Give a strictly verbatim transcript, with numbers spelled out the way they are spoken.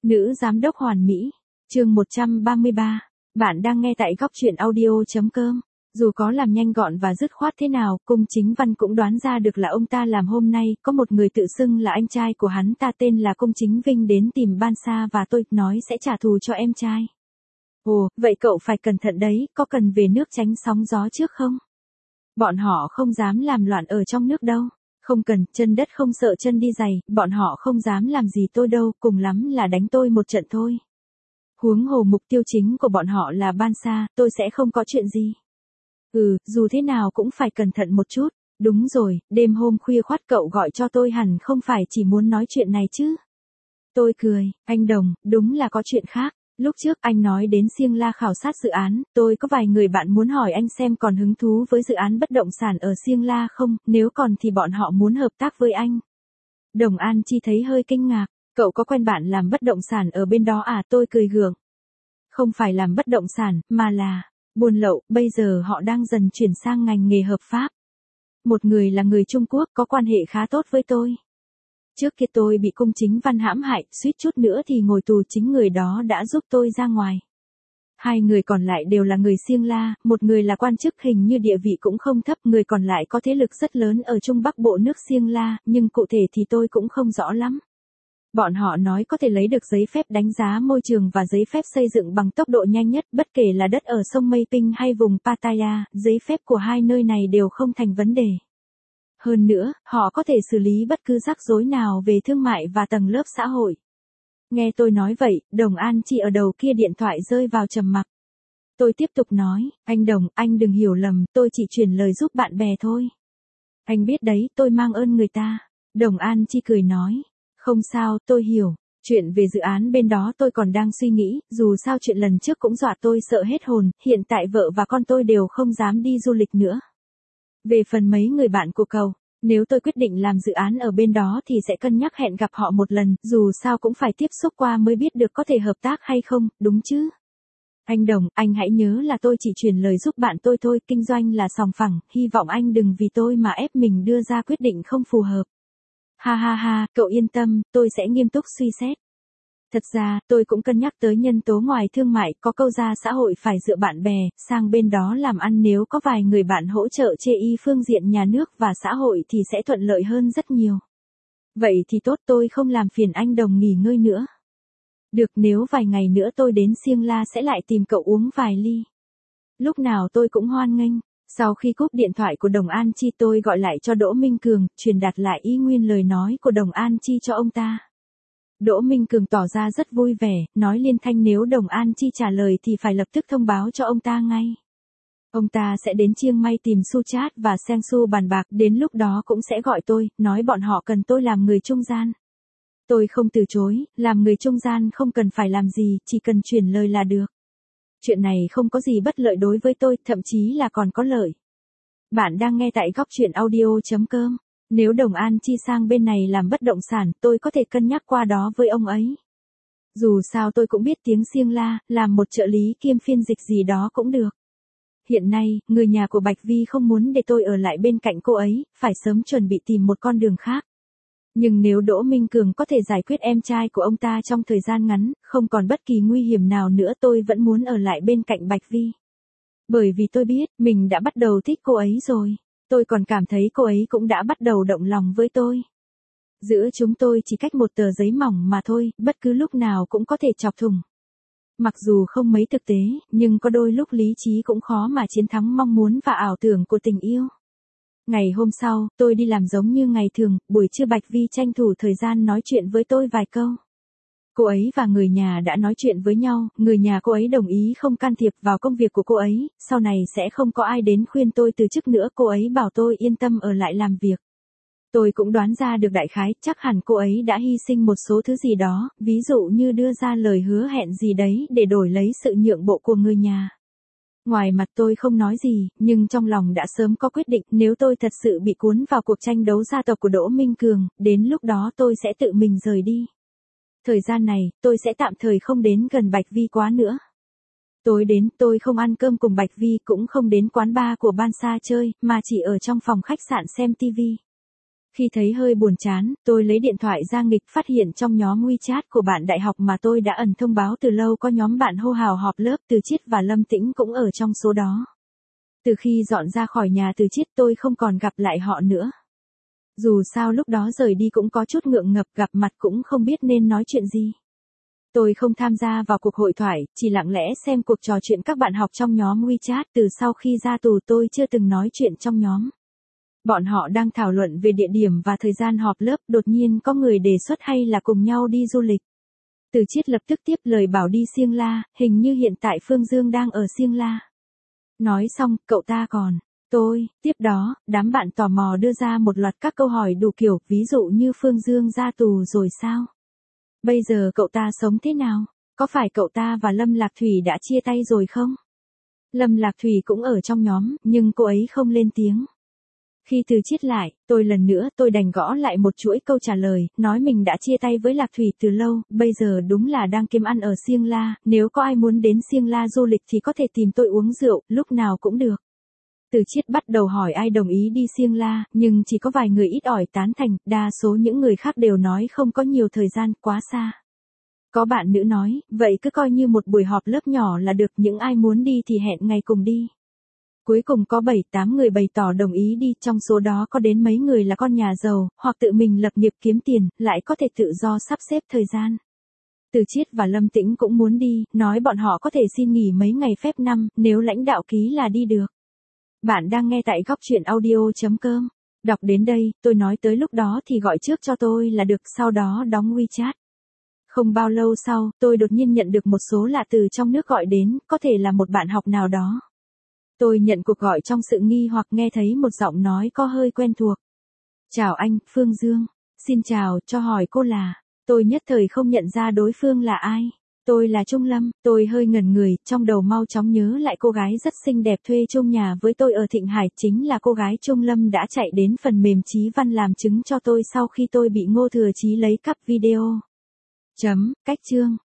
Nữ giám đốc hoàn mỹ. Chương một trăm ba mươi ba. Bạn đang nghe tại góc truyện audio.com. Dù có làm nhanh gọn và dứt khoát thế nào, Cung Chính Văn cũng đoán ra được là ông ta làm hôm nay, có một người tự xưng là anh trai của hắn ta tên là Cung Chính Vinh đến tìm Ban Sa và tôi, nói sẽ trả thù cho em trai. Ồ, vậy cậu phải cẩn thận đấy, có cần về nước tránh sóng gió trước không? Bọn họ không dám làm loạn ở trong nước đâu. Không cần, chân đất không sợ chân đi giày, bọn họ không dám làm gì tôi đâu, cùng lắm là đánh tôi một trận thôi. Huống hồ mục tiêu chính của bọn họ là Ban Sa, tôi sẽ không có chuyện gì. Ừ, dù thế nào cũng phải cẩn thận một chút. Đúng rồi, đêm hôm khuya khoắt cậu gọi cho tôi hẳn không phải chỉ muốn nói chuyện này chứ. Tôi cười, anh Đồng, đúng là có chuyện khác. Lúc trước anh nói đến Siêng La khảo sát dự án, tôi có vài người bạn muốn hỏi anh xem còn hứng thú với dự án bất động sản ở Siêng La không, nếu còn thì bọn họ muốn hợp tác với anh. Đồng An Chi thấy hơi kinh ngạc, cậu có quen bạn làm bất động sản ở bên đó à? Tôi cười gượng. Không phải làm bất động sản, mà là buôn lậu, bây giờ họ đang dần chuyển sang ngành nghề hợp pháp. Một người là người Trung Quốc có quan hệ khá tốt với tôi. Trước kia tôi bị Cung Chính Văn hãm hại, suýt chút nữa thì ngồi tù, chính người đó đã giúp tôi ra ngoài. Hai người còn lại đều là người Siêng La, một người là quan chức hình như địa vị cũng không thấp, người còn lại có thế lực rất lớn ở Trung Bắc Bộ nước Siêng La, nhưng cụ thể thì tôi cũng không rõ lắm. Bọn họ nói có thể lấy được giấy phép đánh giá môi trường và giấy phép xây dựng bằng tốc độ nhanh nhất, bất kể là đất ở sông Mây Pinh hay vùng Pattaya, giấy phép của hai nơi này đều không thành vấn đề. Hơn nữa, họ có thể xử lý bất cứ rắc rối nào về thương mại và tầng lớp xã hội. Nghe tôi nói vậy, Đồng An Chi ở đầu kia điện thoại rơi vào trầm mặc. Tôi tiếp tục nói, anh Đồng, anh đừng hiểu lầm, tôi chỉ truyền lời giúp bạn bè thôi. Anh biết đấy, tôi mang ơn người ta. Đồng An Chi cười nói, không sao, tôi hiểu. Chuyện về dự án bên đó tôi còn đang suy nghĩ, dù sao chuyện lần trước cũng dọa tôi sợ hết hồn, hiện tại vợ và con tôi đều không dám đi du lịch nữa. Về phần mấy người bạn của cậu, nếu tôi quyết định làm dự án ở bên đó thì sẽ cân nhắc hẹn gặp họ một lần, dù sao cũng phải tiếp xúc qua mới biết được có thể hợp tác hay không, đúng chứ? Anh Đồng, anh hãy nhớ là tôi chỉ truyền lời giúp bạn tôi thôi, kinh doanh là sòng phẳng, hy vọng anh đừng vì tôi mà ép mình đưa ra quyết định không phù hợp. Ha ha ha, cậu yên tâm, tôi sẽ nghiêm túc suy xét. Thật ra, tôi cũng cân nhắc tới nhân tố ngoài thương mại, có câu ra xã hội phải dựa bạn bè, sang bên đó làm ăn, nếu có vài người bạn hỗ trợ chê y phương diện nhà nước và xã hội thì sẽ thuận lợi hơn rất nhiều. Vậy thì tốt, tôi không làm phiền anh Đồng nghỉ ngơi nữa. Được, nếu vài ngày nữa tôi đến Siêng La sẽ lại tìm cậu uống vài ly. Lúc nào tôi cũng hoan nghênh. Sau khi cúp điện thoại của Đồng An Chi, tôi gọi lại cho Đỗ Minh Cường, truyền đạt lại y nguyên lời nói của Đồng An Chi cho ông ta. Đỗ Minh Cường tỏ ra rất vui vẻ, nói liên thanh nếu Đồng An Chi trả lời thì phải lập tức thông báo cho ông ta ngay. Ông ta sẽ đến Chiang Mai tìm Su Chat và Seng Su bàn bạc, đến lúc đó cũng sẽ gọi tôi, nói bọn họ cần tôi làm người trung gian. Tôi không từ chối, làm người trung gian không cần phải làm gì, chỉ cần chuyển lời là được. Chuyện này không có gì bất lợi đối với tôi, thậm chí là còn có lợi. Bạn đang nghe tại góc truyện audio.com. Nếu Đồng An Chi sang bên này làm bất động sản, tôi có thể cân nhắc qua đó với ông ấy. Dù sao tôi cũng biết tiếng Siêng La, làm một trợ lý kiêm phiên dịch gì đó cũng được. Hiện nay, người nhà của Bạch Vi không muốn để tôi ở lại bên cạnh cô ấy, phải sớm chuẩn bị tìm một con đường khác. Nhưng nếu Đỗ Minh Cường có thể giải quyết em trai của ông ta trong thời gian ngắn, không còn bất kỳ nguy hiểm nào nữa, tôi vẫn muốn ở lại bên cạnh Bạch Vi. Bởi vì tôi biết, mình đã bắt đầu thích cô ấy rồi. Tôi còn cảm thấy cô ấy cũng đã bắt đầu động lòng với tôi. Giữa chúng tôi chỉ cách một tờ giấy mỏng mà thôi, bất cứ lúc nào cũng có thể chọc thủng. Mặc dù không mấy thực tế, nhưng có đôi lúc lý trí cũng khó mà chiến thắng mong muốn và ảo tưởng của tình yêu. Ngày hôm sau, tôi đi làm giống như ngày thường, buổi trưa Bạch Vi tranh thủ thời gian nói chuyện với tôi vài câu. Cô ấy và người nhà đã nói chuyện với nhau, người nhà cô ấy đồng ý không can thiệp vào công việc của cô ấy, sau này sẽ không có ai đến khuyên tôi từ chức nữa, cô ấy bảo tôi yên tâm ở lại làm việc. Tôi cũng đoán ra được đại khái, chắc hẳn cô ấy đã hy sinh một số thứ gì đó, ví dụ như đưa ra lời hứa hẹn gì đấy để đổi lấy sự nhượng bộ của người nhà. Ngoài mặt tôi không nói gì, nhưng trong lòng đã sớm có quyết định, nếu tôi thật sự bị cuốn vào cuộc tranh đấu gia tộc của Đỗ Minh Cường, đến lúc đó tôi sẽ tự mình rời đi. Thời gian này, tôi sẽ tạm thời không đến gần Bạch Vi quá nữa. Tối đến, tôi không ăn cơm cùng Bạch Vi, cũng không đến quán bar của Ban Sa chơi, mà chỉ ở trong phòng khách sạn xem tivi. Khi thấy hơi buồn chán, tôi lấy điện thoại ra nghịch phát hiện trong nhóm WeChat của bạn đại học mà tôi đã ẩn thông báo từ lâu có nhóm bạn hô hào họp lớp, Từ Chiết và Lâm Tĩnh cũng ở trong số đó. Từ khi dọn ra khỏi nhà Từ Chiết tôi không còn gặp lại họ nữa. Dù sao lúc đó rời đi cũng có chút ngượng ngập, gặp mặt cũng không biết nên nói chuyện gì. Tôi không tham gia vào cuộc hội thoại, chỉ lặng lẽ xem cuộc trò chuyện các bạn học trong nhóm WeChat. Từ sau khi ra tù tôi chưa từng nói chuyện trong nhóm. Bọn họ đang thảo luận về địa điểm và thời gian họp lớp, đột nhiên có người đề xuất hay là cùng nhau đi du lịch. Từ Chiết lập tức tiếp lời bảo đi Siêng La, hình như hiện tại Phương Dương đang ở Siêng La. Nói xong, cậu ta còn, tôi, tiếp đó, đám bạn tò mò đưa ra một loạt các câu hỏi đủ kiểu, ví dụ như Phương Dương ra tù rồi sao? Bây giờ cậu ta sống thế nào? Có phải cậu ta và Lâm Lạc Thủy đã chia tay rồi không? Lâm Lạc Thủy cũng ở trong nhóm, nhưng cô ấy không lên tiếng. Khi Từ Chiết lại, tôi lần nữa tôi đành gõ lại một chuỗi câu trả lời, nói mình đã chia tay với Lạc Thủy từ lâu, bây giờ đúng là đang kiếm ăn ở Siêng La, nếu có ai muốn đến Siêng La du lịch thì có thể tìm tôi uống rượu, lúc nào cũng được. Từ Chiết bắt đầu hỏi ai đồng ý đi Siêng La, nhưng chỉ có vài người ít ỏi tán thành, đa số những người khác đều nói không có nhiều thời gian, quá xa. Có bạn nữ nói, vậy cứ coi như một buổi họp lớp nhỏ là được, những ai muốn đi thì hẹn ngày cùng đi. Cuối cùng có bảy tám người bày tỏ đồng ý đi, trong số đó có đến mấy người là con nhà giàu, hoặc tự mình lập nghiệp kiếm tiền, lại có thể tự do sắp xếp thời gian. Từ Chiết và Lâm Tĩnh cũng muốn đi, nói bọn họ có thể xin nghỉ mấy ngày phép năm, nếu lãnh đạo ký là đi được. Bạn đang nghe tại góc truyện audio chấm com. Đọc đến đây, tôi nói tới lúc đó thì gọi trước cho tôi là được, sau đó đóng WeChat. Không bao lâu sau, tôi đột nhiên nhận được một số lạ từ trong nước gọi đến, có thể là một bạn học nào đó. Tôi nhận cuộc gọi trong sự nghi hoặc, nghe thấy một giọng nói có hơi quen thuộc. Chào anh, Phương Dương. Xin chào, cho hỏi cô là... Tôi nhất thời không nhận ra đối phương là ai. Tôi là Trung Lâm, tôi hơi ngẩn người, trong đầu mau chóng nhớ lại cô gái rất xinh đẹp thuê chung nhà với tôi ở Thịnh Hải, chính là cô gái Trung Lâm đã chạy đến phần mềm Chí Văn làm chứng cho tôi sau khi tôi bị Ngô Thừa Chí lấy cắp video. Chấm, cách chương.